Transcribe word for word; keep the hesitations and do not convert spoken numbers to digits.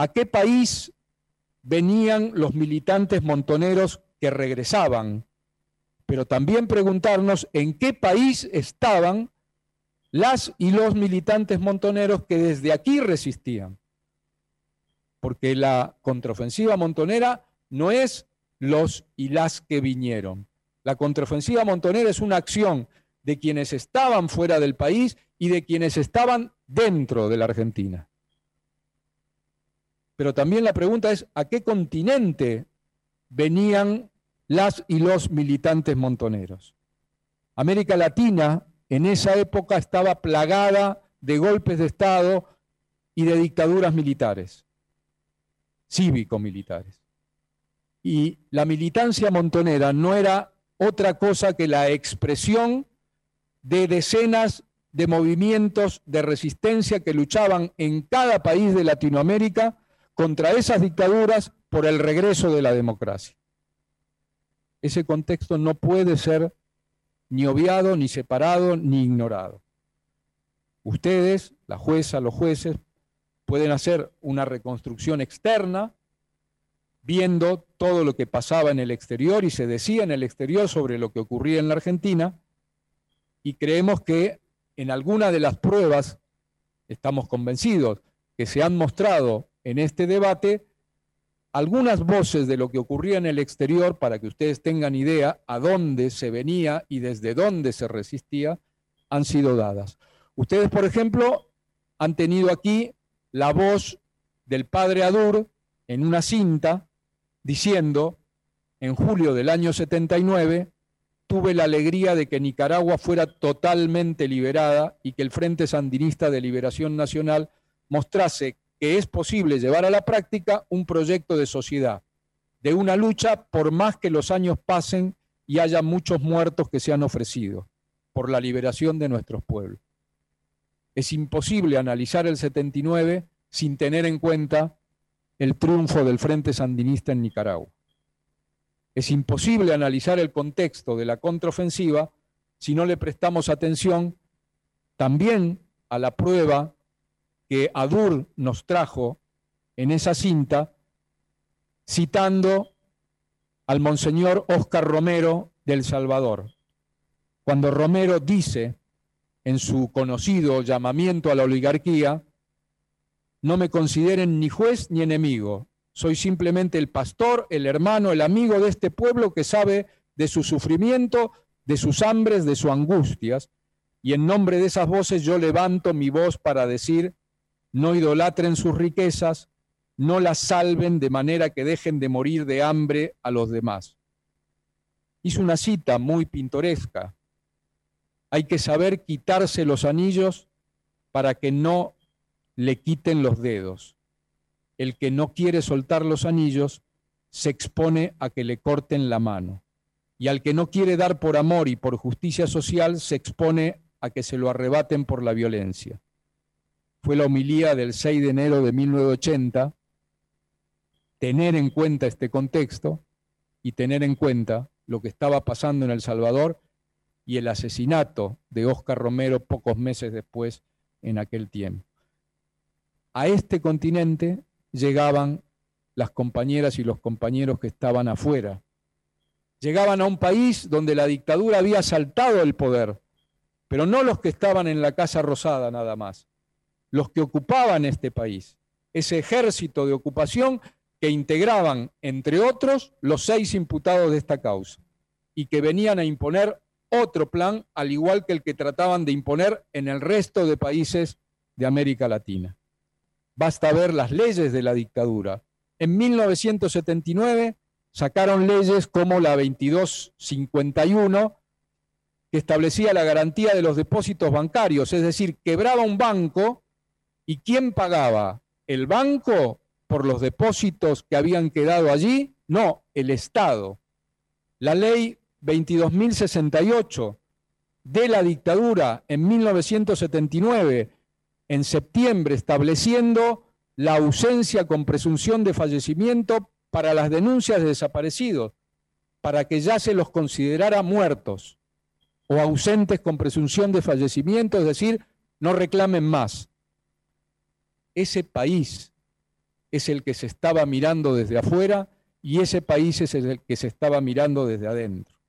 ¿A qué país venían los militantes montoneros que regresaban? Pero también preguntarnos en qué país estaban las y los militantes montoneros que desde aquí resistían. Porque la contraofensiva montonera no es los y las que vinieron. La contraofensiva montonera es una acción de quienes estaban fuera del país y de quienes estaban dentro de la Argentina. Pero también la pregunta es, ¿a qué continente venían las y los militantes montoneros? América Latina en esa época estaba plagada de golpes de Estado y de dictaduras militares, cívico-militares. Y la militancia montonera no era otra cosa que la expresión de decenas de movimientos de resistencia que luchaban en cada país de Latinoamérica contra esas dictaduras por el regreso de la democracia. Ese contexto no puede ser ni obviado, ni separado, ni ignorado. Ustedes, la jueza, los jueces, pueden hacer una reconstrucción externa, viendo todo lo que pasaba en el exterior y se decía en el exterior sobre lo que ocurría en la Argentina, y creemos que en alguna de las pruebas, estamos convencidos, que se han mostrado en este debate, algunas voces de lo que ocurría en el exterior, para que ustedes tengan idea a dónde se venía y desde dónde se resistía, han sido dadas. Ustedes, por ejemplo, han tenido aquí la voz del padre Adur en una cinta diciendo, en julio del año setenta y nueve, tuve la alegría de que Nicaragua fuera totalmente liberada y que el Frente Sandinista de Liberación Nacional mostrase que es posible llevar a la práctica un proyecto de sociedad, de una lucha por más que los años pasen y haya muchos muertos que se han ofrecido, por la liberación de nuestros pueblos. Es imposible analizar el setenta y nueve sin tener en cuenta el triunfo del Frente Sandinista en Nicaragua. Es imposible analizar el contexto de la contraofensiva si no le prestamos atención también a la prueba que Adur nos trajo en esa cinta, citando al monseñor Óscar Romero de El Salvador. Cuando Romero dice en su conocido llamamiento a la oligarquía, no me consideren ni juez ni enemigo, soy simplemente el pastor, el hermano, el amigo de este pueblo que sabe de su sufrimiento, de sus hambres, de sus angustias, y en nombre de esas voces yo levanto mi voz para decir: no idolatren sus riquezas, no las salven de manera que dejen de morir de hambre a los demás. Hizo una cita muy pintoresca. Hay que saber quitarse los anillos para que no le quiten los dedos. El que no quiere soltar los anillos se expone a que le corten la mano. Y al que no quiere dar por amor y por justicia social se expone a que se lo arrebaten por la violencia. Fue la homilía del seis de enero de mil novecientos ochenta, tener en cuenta este contexto y tener en cuenta lo que estaba pasando en El Salvador y el asesinato de Óscar Romero pocos meses después en aquel tiempo. A este continente llegaban las compañeras y los compañeros que estaban afuera. Llegaban a un país donde la dictadura había asaltado el poder, pero no los que estaban en la Casa Rosada nada más, los que ocupaban este país, ese ejército de ocupación que integraban, entre otros, los seis imputados de esta causa y que venían a imponer otro plan, al igual que el que trataban de imponer en el resto de países de América Latina. Basta ver las leyes de la dictadura. En mil novecientos setenta y nueve sacaron leyes como la veintidós cincuenta y uno, que establecía la garantía de los depósitos bancarios, es decir, quebraba un banco. ¿Y quién pagaba? ¿El banco por los depósitos que habían quedado allí? No, el Estado. La ley veintidós mil sesenta y ocho de la dictadura en mil novecientos setenta y nueve, en septiembre, estableciendo la ausencia con presunción de fallecimiento para las denuncias de desaparecidos, para que ya se los considerara muertos o ausentes con presunción de fallecimiento, es decir, no reclamen más. Ese país es el que se estaba mirando desde afuera y ese país es el que se estaba mirando desde adentro.